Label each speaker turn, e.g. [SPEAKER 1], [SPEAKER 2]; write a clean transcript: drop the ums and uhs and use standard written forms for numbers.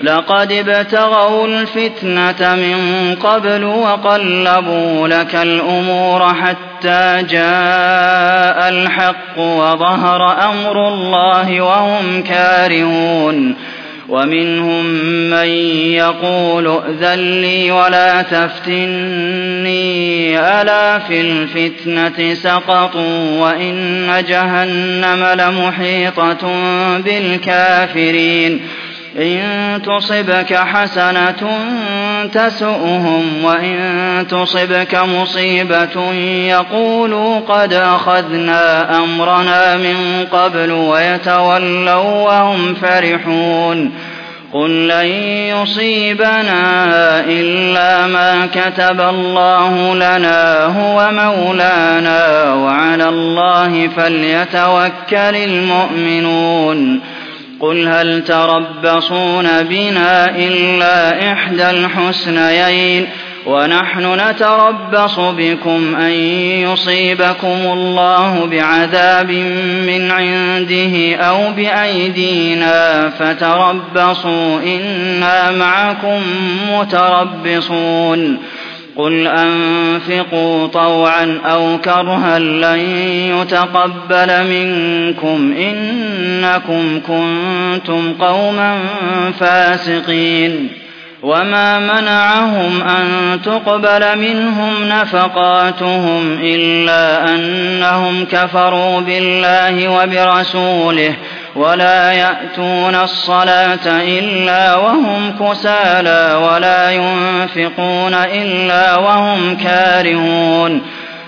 [SPEAKER 1] لقد ابتغوا الفتنة من قبل وقلبوا لك الأمور حتى جاء الحق وظهر أمر الله وهم كارهون ومنهم من يقول ائذن لي ولا تفتني ألا في الفتنة سقطوا وإن جهنم لمحيطة بالكافرين إن تصبك حسنة تسؤهم وإن تصبك مصيبة يقولوا قد أخذنا أمرنا من قبل ويتولوا وهم فرحون قل لن يصيبنا إلا ما كتب الله لنا هو مولانا وعلى الله فليتوكل المؤمنون قل هل تربصون بنا إلا إحدى الحسنيين ونحن نتربص بكم أن يصيبكم الله بعذاب من عنده أو بأيدينا فتربصوا إنا معكم متربصون قل أنفقوا طوعا أو كرها لن يتقبل منكم إنكم كنتم قوما فاسقين وما منعهم أن تقبل منهم نفقاتهم إلا أنهم كفروا بالله وبرسوله ولا يأتون الصلاة إلا وهم كسالى ولا ينفقون إلا وهم كارهون